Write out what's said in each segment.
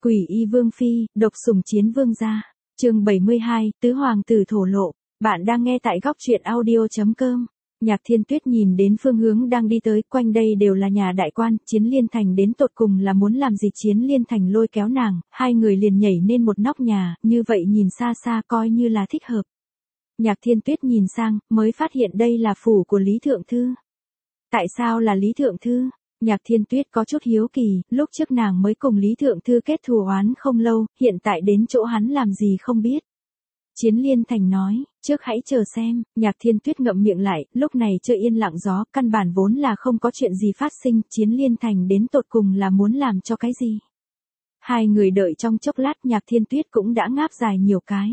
Quỷ y vương phi, độc sủng chiến vương gia. Chương 72, tứ hoàng tử thổ lộ. Bạn đang nghe tại góc truyện audio.com. Nhạc Thiên Tuyết nhìn đến phương hướng đang đi tới, quanh đây đều là nhà đại quan, Chiến Liên Thành đến tột cùng là muốn làm gì? Chiến Liên Thành lôi kéo nàng, hai người liền nhảy lên một nóc nhà, như vậy nhìn xa xa coi như là thích hợp. Nhạc Thiên Tuyết nhìn sang, mới phát hiện đây là phủ của Lý Thượng Thư. Tại sao là Lý Thượng Thư? Nhạc Thiên Tuyết có chút hiếu kỳ, lúc trước nàng mới cùng Lý Thượng Thư kết thù oán không lâu, hiện tại đến chỗ hắn làm gì không biết. Chiến Liên Thành nói, trước hãy chờ xem. Nhạc Thiên Tuyết ngậm miệng lại, lúc này chưa yên lặng gió, căn bản vốn là không có chuyện gì phát sinh, Chiến Liên Thành đến tột cùng là muốn làm cho cái gì. Hai người đợi trong chốc lát, Nhạc Thiên Tuyết cũng đã ngáp dài nhiều cái.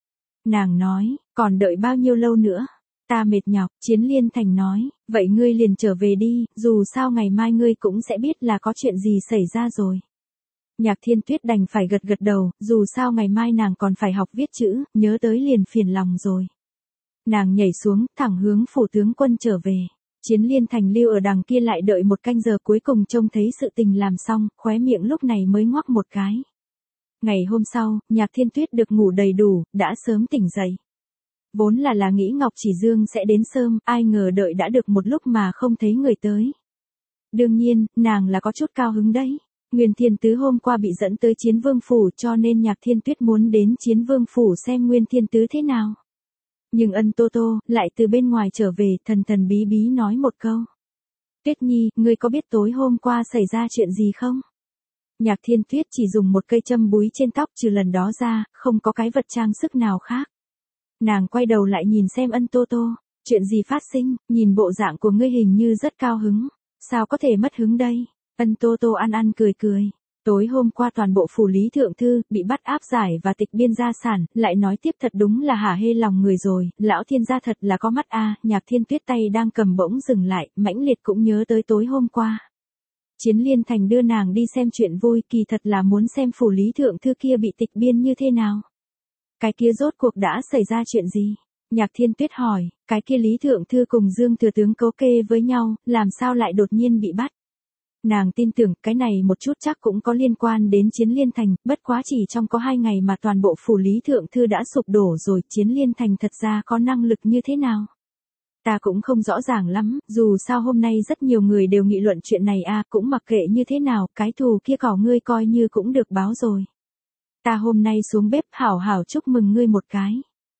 Nàng nói, còn đợi bao nhiêu lâu nữa? Ta mệt nhọc. Chiến Liên Thành nói, vậy ngươi liền trở về đi, dù sao ngày mai ngươi cũng sẽ biết là có chuyện gì xảy ra rồi. Nhạc Thiên Tuyết đành phải gật gật đầu, dù sao ngày mai nàng còn phải học viết chữ, nhớ tới liền phiền lòng rồi. Nàng nhảy xuống, thẳng hướng phủ tướng quân trở về. Chiến Liên Thành lưu ở đằng kia lại đợi một canh giờ, cuối cùng trông thấy sự tình làm xong, khóe miệng lúc này mới ngoắc một cái. Ngày hôm sau, Nhạc Thiên Tuyết được ngủ đầy đủ, đã sớm tỉnh dậy. Vốn là nghĩ Ngọc Chỉ Dương sẽ đến sớm, ai ngờ đợi đã được một lúc mà không thấy người tới. Đương nhiên, nàng là có chút cao hứng đấy. Nguyên Thiên Tứ hôm qua bị dẫn tới Chiến Vương Phủ, cho nên Nhạc Thiên Tuyết muốn đến Chiến Vương Phủ xem Nguyên Thiên Tứ thế nào. Nhưng Ân Tô Tô lại từ bên ngoài trở về, thần thần bí bí nói một câu. Tuyết Nhi, ngươi có biết tối hôm qua xảy ra chuyện gì không? Nhạc Thiên Tuyết chỉ dùng một cây châm búi trên tóc, trừ lần đó ra, không có cái vật trang sức nào khác. Nàng quay đầu lại nhìn xem Ân Tô Tô, chuyện gì phát sinh, nhìn bộ dạng của ngươi hình như rất cao hứng, sao có thể mất hứng đây? Ân Tô Tô ăn cười cười, tối hôm qua toàn bộ phủ Lý Thượng Thư, bị bắt áp giải và tịch biên gia sản, lại nói tiếp thật đúng là hả hê lòng người rồi, lão thiên gia thật là có mắt a. Nhạc Thiên Tuyết tay đang cầm bỗng dừng lại, mãnh liệt cũng nhớ tới tối hôm qua. Chiến Liên Thành đưa nàng đi xem chuyện vui, kỳ thật là muốn xem phủ Lý Thượng Thư kia bị tịch biên như thế nào. Cái kia rốt cuộc đã xảy ra chuyện gì? Nhạc Thiên Tuyết hỏi, cái kia Lý Thượng Thư cùng Dương Thừa Tướng cấu kê với nhau, làm sao lại đột nhiên bị bắt? Nàng tin tưởng, cái này một chút chắc cũng có liên quan đến Chiến Liên Thành, bất quá chỉ trong có 2 ngày mà toàn bộ phủ Lý Thượng Thư đã sụp đổ rồi, Chiến Liên Thành thật ra có năng lực như thế nào? Ta cũng không rõ ràng lắm, dù sao hôm nay rất nhiều người đều nghị luận chuyện này cũng mặc kệ như thế nào, cái thù kia cỏ ngươi coi như cũng được báo rồi. Ta hôm nay xuống bếp hảo hảo chúc mừng ngươi một cái.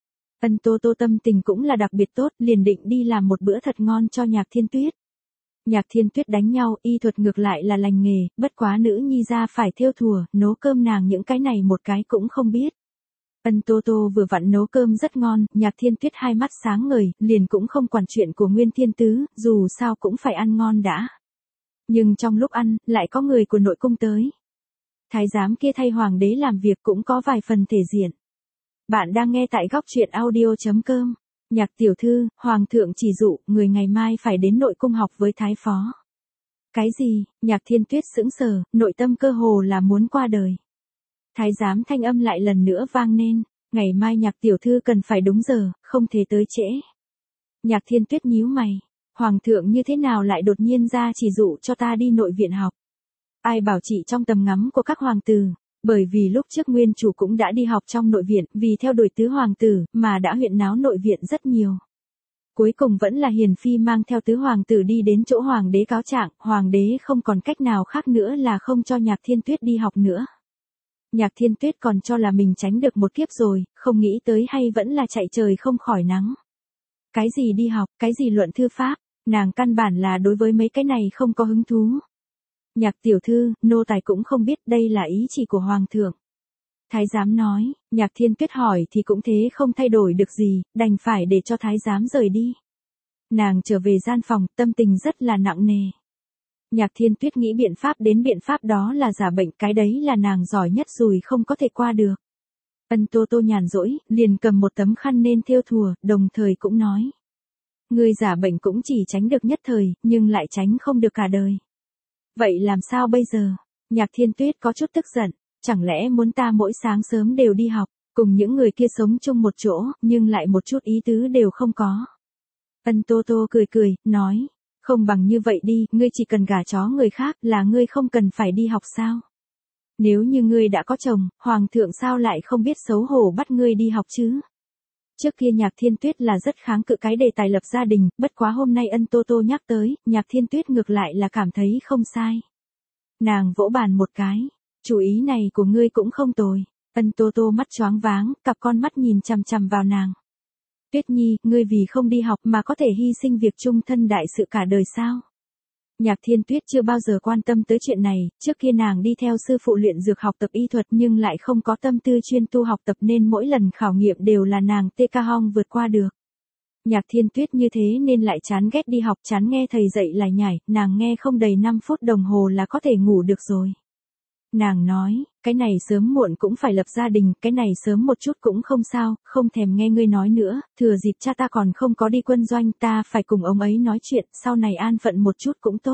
Ân Tô Tô tâm tình cũng là đặc biệt tốt, liền định đi làm một bữa thật ngon cho Nhạc Thiên Tuyết. Nhạc Thiên Tuyết đánh nhau, y thuật ngược lại là lành nghề, bất quá nữ nhi ra phải thêu thùa, nấu cơm nàng những cái này một cái cũng không biết. Ân Tô Tô vừa vặn nấu cơm rất ngon, Nhạc Thiên Tuyết hai mắt sáng ngời, liền cũng không quản chuyện của Nguyên Thiên Tứ, dù sao cũng phải ăn ngon đã. Nhưng trong lúc ăn, lại có người của nội cung tới. Thái giám kia thay hoàng đế làm việc cũng có vài phần thể diện. Bạn đang nghe tại góc truyện audio.com. Nhạc tiểu thư, hoàng thượng chỉ dụ, người ngày mai phải đến nội cung học với thái phó. Cái gì? Nhạc Thiên Tuyết sững sờ, nội tâm cơ hồ là muốn qua đời. Thái giám thanh âm lại lần nữa vang lên, ngày mai Nhạc tiểu thư cần phải đúng giờ, không thể tới trễ. Nhạc Thiên Tuyết nhíu mày, hoàng thượng như thế nào lại đột nhiên ra chỉ dụ cho ta đi nội viện học? Ai bảo chị trong tầm ngắm của các hoàng tử, bởi vì lúc trước nguyên chủ cũng đã đi học trong nội viện, vì theo đuổi tứ hoàng tử, mà đã huyễn náo nội viện rất nhiều. Cuối cùng vẫn là Hiền Phi mang theo tứ hoàng tử đi đến chỗ hoàng đế cáo trạng, hoàng đế không còn cách nào khác nữa là không cho Nhạc Thiên Tuyết đi học nữa. Nhạc Thiên Tuyết còn cho là mình tránh được một kiếp rồi, không nghĩ tới hay vẫn là chạy trời không khỏi nắng. Cái gì đi học, cái gì luận thư pháp, nàng căn bản là đối với mấy cái này không có hứng thú. Nhạc tiểu thư, nô tài cũng không biết đây là ý chỉ của hoàng thượng. Thái giám nói, Nhạc Thiên Tuyết hỏi thì cũng thế không thay đổi được gì, đành phải để cho thái giám rời đi. Nàng trở về gian phòng, tâm tình rất là nặng nề. Nhạc Thiên Tuyết nghĩ biện pháp đến biện pháp đó là giả bệnh, cái đấy là nàng giỏi nhất rồi không có thể qua được. Ân Tô Tô nhàn rỗi, liền cầm một tấm khăn nên thêu thùa, đồng thời cũng nói. Ngươi giả bệnh cũng chỉ tránh được nhất thời, nhưng lại tránh không được cả đời. Vậy làm sao bây giờ? Nhạc Thiên Tuyết có chút tức giận, chẳng lẽ muốn ta mỗi sáng sớm đều đi học, cùng những người kia sống chung một chỗ, nhưng lại một chút ý tứ đều không có. Ân Tô Tô cười cười, nói, không bằng như vậy đi, ngươi chỉ cần gả chó người khác là ngươi không cần phải đi học sao? Nếu như ngươi đã có chồng, hoàng thượng sao lại không biết xấu hổ bắt ngươi đi học chứ? Trước kia Nhạc Thiên Tuyết là rất kháng cự cái đề tài lập gia đình, bất quá hôm nay Ân Tô Tô nhắc tới, Nhạc Thiên Tuyết ngược lại là cảm thấy không sai. Nàng vỗ bàn một cái, chủ ý này của ngươi cũng không tồi. Ân Tô Tô mắt choáng váng, cặp con mắt nhìn chằm chằm vào nàng. Tuyết Nhi, ngươi vì không đi học mà có thể hy sinh việc chung thân đại sự cả đời sao? Nhạc Thiên Tuyết chưa bao giờ quan tâm tới chuyện này, trước kia nàng đi theo sư phụ luyện dược học tập y thuật nhưng lại không có tâm tư chuyên tu học tập nên mỗi lần khảo nghiệm đều là nàng tê ca hong vượt qua được. Nhạc Thiên Tuyết như thế nên lại chán ghét đi học, chán nghe thầy dạy lại nhảy, nàng nghe không đầy 5 phút đồng hồ là có thể ngủ được rồi. Nàng nói, cái này sớm muộn cũng phải lập gia đình, cái này sớm một chút cũng không sao, không thèm nghe ngươi nói nữa, thừa dịp cha ta còn không có đi quân doanh ta phải cùng ông ấy nói chuyện, sau này an phận một chút cũng tốt.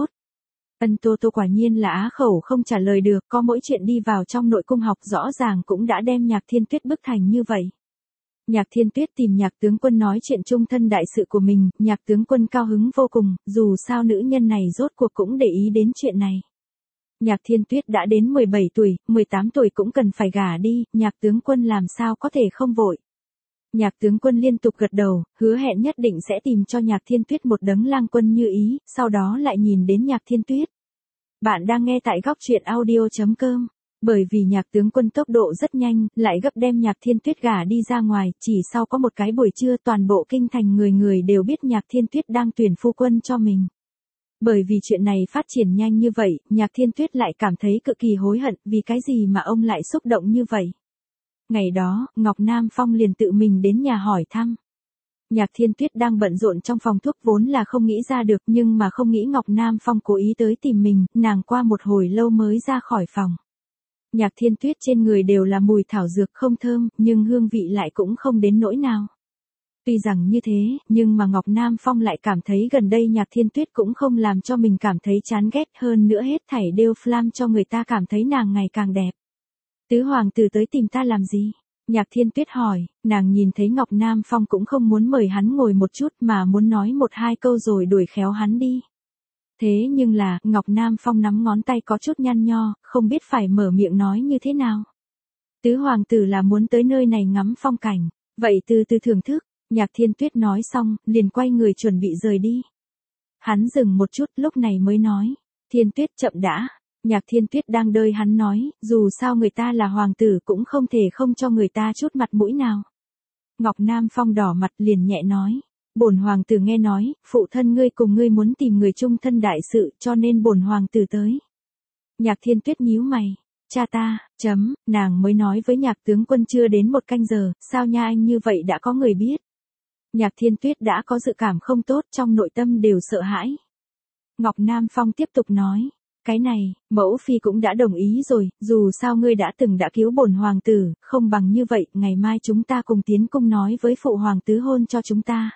Ân Tô Tô quả nhiên là á khẩu không trả lời được, có mỗi chuyện đi vào trong nội cung học rõ ràng cũng đã đem Nhạc Thiên Tuyết bức thành như vậy. Nhạc Thiên Tuyết tìm Nhạc tướng quân nói chuyện chung thân đại sự của mình, Nhạc tướng quân cao hứng vô cùng, dù sao nữ nhân này rốt cuộc cũng để ý đến chuyện này. Nhạc Thiên Tuyết đã đến 17 tuổi, 18 tuổi cũng cần phải gả đi, Nhạc tướng quân làm sao có thể không vội. Nhạc tướng quân liên tục gật đầu, hứa hẹn nhất định sẽ tìm cho Nhạc Thiên Tuyết một đấng lang quân như ý, sau đó lại nhìn đến Nhạc Thiên Tuyết. Bạn đang nghe tại góc truyện audio.com. Bởi vì Nhạc tướng quân tốc độ rất nhanh, lại gấp đem Nhạc Thiên Tuyết gả đi ra ngoài, chỉ sau có một cái buổi trưa toàn bộ kinh thành người người đều biết Nhạc Thiên Tuyết đang tuyển phu quân cho mình. Bởi vì chuyện này phát triển nhanh như vậy, Nhạc Thiên Tuyết lại cảm thấy cực kỳ hối hận vì cái gì mà ông lại xúc động như vậy. Ngày đó, Ngọc Nam Phong liền tự mình đến nhà hỏi thăm. Nhạc Thiên Tuyết đang bận rộn trong phòng thuốc vốn là không nghĩ ra được nhưng mà không nghĩ Ngọc Nam Phong cố ý tới tìm mình, nàng qua một hồi lâu mới ra khỏi phòng. Nhạc Thiên Tuyết trên người đều là mùi thảo dược không thơm, nhưng hương vị lại cũng không đến nỗi nào. Tuy rằng như thế, nhưng mà Ngọc Nam Phong lại cảm thấy gần đây Nhạc Thiên Tuyết cũng không làm cho mình cảm thấy chán ghét, hơn nữa hết thảy đều làm cho người ta cảm thấy nàng ngày càng đẹp. Tứ hoàng tử tới tìm ta làm gì? Nhạc Thiên Tuyết hỏi, nàng nhìn thấy Ngọc Nam Phong cũng không muốn mời hắn ngồi một chút mà muốn nói một hai câu rồi đuổi khéo hắn đi. Thế nhưng là, Ngọc Nam Phong nắm ngón tay có chút nhăn nho, không biết phải mở miệng nói như thế nào. Tứ hoàng tử là muốn tới nơi này ngắm phong cảnh, vậy từ từ thưởng thức. Nhạc Thiên Tuyết nói xong, liền quay người chuẩn bị rời đi. Hắn dừng một chút lúc này mới nói, Thiên Tuyết chậm đã. Nhạc Thiên Tuyết đang đợi hắn nói, dù sao người ta là hoàng tử cũng không thể không cho người ta chút mặt mũi nào. Ngọc Nam Phong đỏ mặt liền nhẹ nói, bổn hoàng tử nghe nói, phụ thân ngươi cùng ngươi muốn tìm người chung thân đại sự cho nên bổn hoàng tử tới. Nhạc Thiên Tuyết nhíu mày, cha ta, nàng mới nói với Nhạc tướng quân chưa đến một canh giờ, sao nha anh như vậy đã có người biết. Nhạc Thiên Tuyết đã có dự cảm không tốt trong nội tâm đều sợ hãi. Ngọc Nam Phong tiếp tục nói, cái này, mẫu phi cũng đã đồng ý rồi, dù sao ngươi đã từng đã cứu bổn hoàng tử, không bằng như vậy, ngày mai chúng ta cùng tiến cung nói với phụ hoàng tứ hôn cho chúng ta.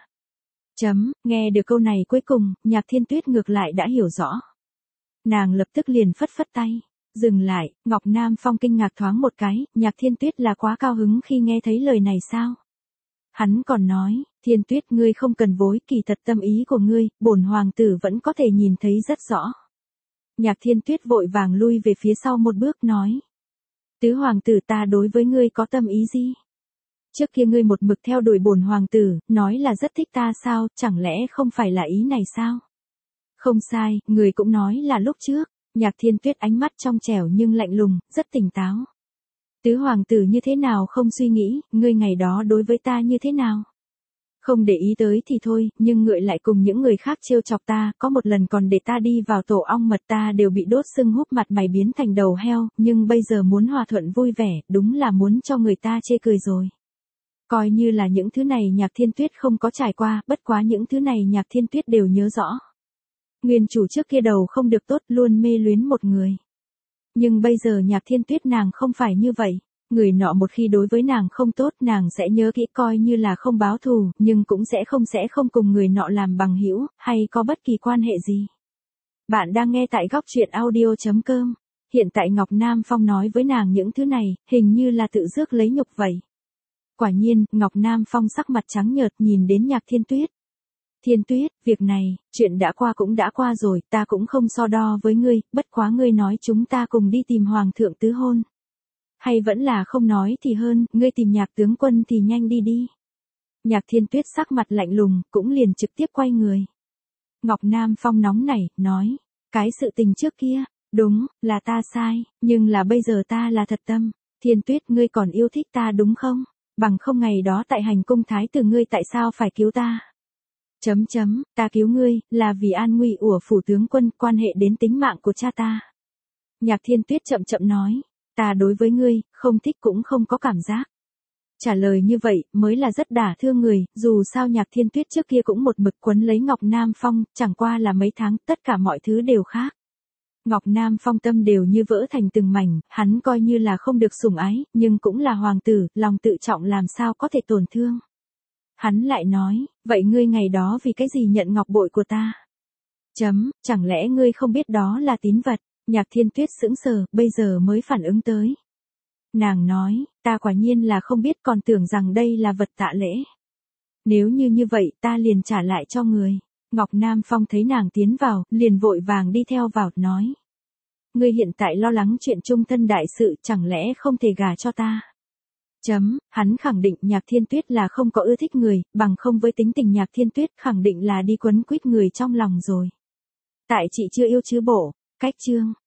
Nghe được câu này cuối cùng, Nhạc Thiên Tuyết ngược lại đã hiểu rõ. Nàng lập tức liền phất phất tay, dừng lại, Ngọc Nam Phong kinh ngạc thoáng một cái, Nhạc Thiên Tuyết là quá cao hứng khi nghe thấy lời này sao? Hắn còn nói, Thiên Tuyết ngươi không cần vối, kỳ thật tâm ý của ngươi, bổn hoàng tử vẫn có thể nhìn thấy rất rõ. Nhạc Thiên Tuyết vội vàng lui về phía sau một bước nói. Tứ hoàng tử ta đối với ngươi có tâm ý gì? Trước kia ngươi một mực theo đuổi bổn hoàng tử, nói là rất thích ta sao, chẳng lẽ không phải là ý này sao? Không sai, người cũng nói là lúc trước. Nhạc Thiên Tuyết ánh mắt trong trẻo nhưng lạnh lùng, rất tỉnh táo. Tứ hoàng tử như thế nào không suy nghĩ, ngươi ngày đó đối với ta như thế nào? Không để ý tới thì thôi, nhưng ngợi lại cùng những người khác trêu chọc ta, có một lần còn để ta đi vào tổ ong mật ta đều bị đốt sưng húp mặt mày biến thành đầu heo, nhưng bây giờ muốn hòa thuận vui vẻ, đúng là muốn cho người ta chê cười rồi. Coi như là những thứ này Nhạc Thiên Tuyết không có trải qua, bất quá những thứ này Nhạc Thiên Tuyết đều nhớ rõ. Nguyên chủ trước kia đầu không được tốt luôn mê luyến một người. Nhưng bây giờ Nhạc Thiên Tuyết nàng không phải như vậy. Người nọ một khi đối với nàng không tốt nàng sẽ nhớ kỹ coi như là không báo thù, nhưng cũng sẽ không cùng người nọ làm bằng hữu hay có bất kỳ quan hệ gì. Bạn đang nghe tại góc truyện audio.com. Hiện tại Ngọc Nam Phong nói với nàng những thứ này, hình như là tự rước lấy nhục vậy. Quả nhiên, Ngọc Nam Phong sắc mặt trắng nhợt nhìn đến Nhạc Thiên Tuyết. Thiên Tuyết, việc này, chuyện đã qua cũng đã qua rồi, ta cũng không so đo với ngươi, bất quá ngươi nói chúng ta cùng đi tìm Hoàng thượng tứ hôn. Hay vẫn là không nói thì hơn, ngươi tìm Nhạc tướng quân thì nhanh đi đi. Nhạc Thiên Tuyết sắc mặt lạnh lùng, cũng liền trực tiếp quay người. Ngọc Nam Phong nóng nảy, nói, cái sự tình trước kia, đúng, là ta sai, nhưng là bây giờ ta là thật tâm. Thiên Tuyết, ngươi còn yêu thích ta đúng không? Bằng không ngày đó tại hành cung thái tử ngươi tại sao phải cứu ta? Ta cứu ngươi, là vì an nguy của phủ tướng quân, quan hệ đến tính mạng của cha ta. Nhạc Thiên Tuyết chậm chậm nói, ta đối với ngươi, không thích cũng không có cảm giác. Trả lời như vậy, mới là rất đả thương người, dù sao Nhạc Thiên Tuyết trước kia cũng một mực quấn lấy Ngọc Nam Phong, chẳng qua là mấy tháng, tất cả mọi thứ đều khác. Ngọc Nam Phong tâm đều như vỡ thành từng mảnh, hắn coi như là không được sủng ái, nhưng cũng là hoàng tử, lòng tự trọng làm sao có thể tổn thương. Hắn lại nói, vậy ngươi ngày đó vì cái gì nhận ngọc bội của ta? Chẳng lẽ ngươi không biết đó là tín vật? Nhạc Thiên Tuyết sững sờ, bây giờ mới phản ứng tới. Nàng nói, ta quả nhiên là không biết, còn tưởng rằng đây là vật tạ lễ. Nếu như vậy ta liền trả lại cho người. Ngọc Nam Phong thấy nàng tiến vào, liền vội vàng đi theo vào, nói. Ngươi hiện tại lo lắng chuyện chung thân đại sự, chẳng lẽ không thể gả cho ta? Hắn khẳng định Nhạc Thiên Tuyết là không có ưa thích người, bằng không với tính tình Nhạc Thiên Tuyết khẳng định là đi quấn quýt người trong lòng rồi. Tại chị chưa yêu chứ bộ, cách chương.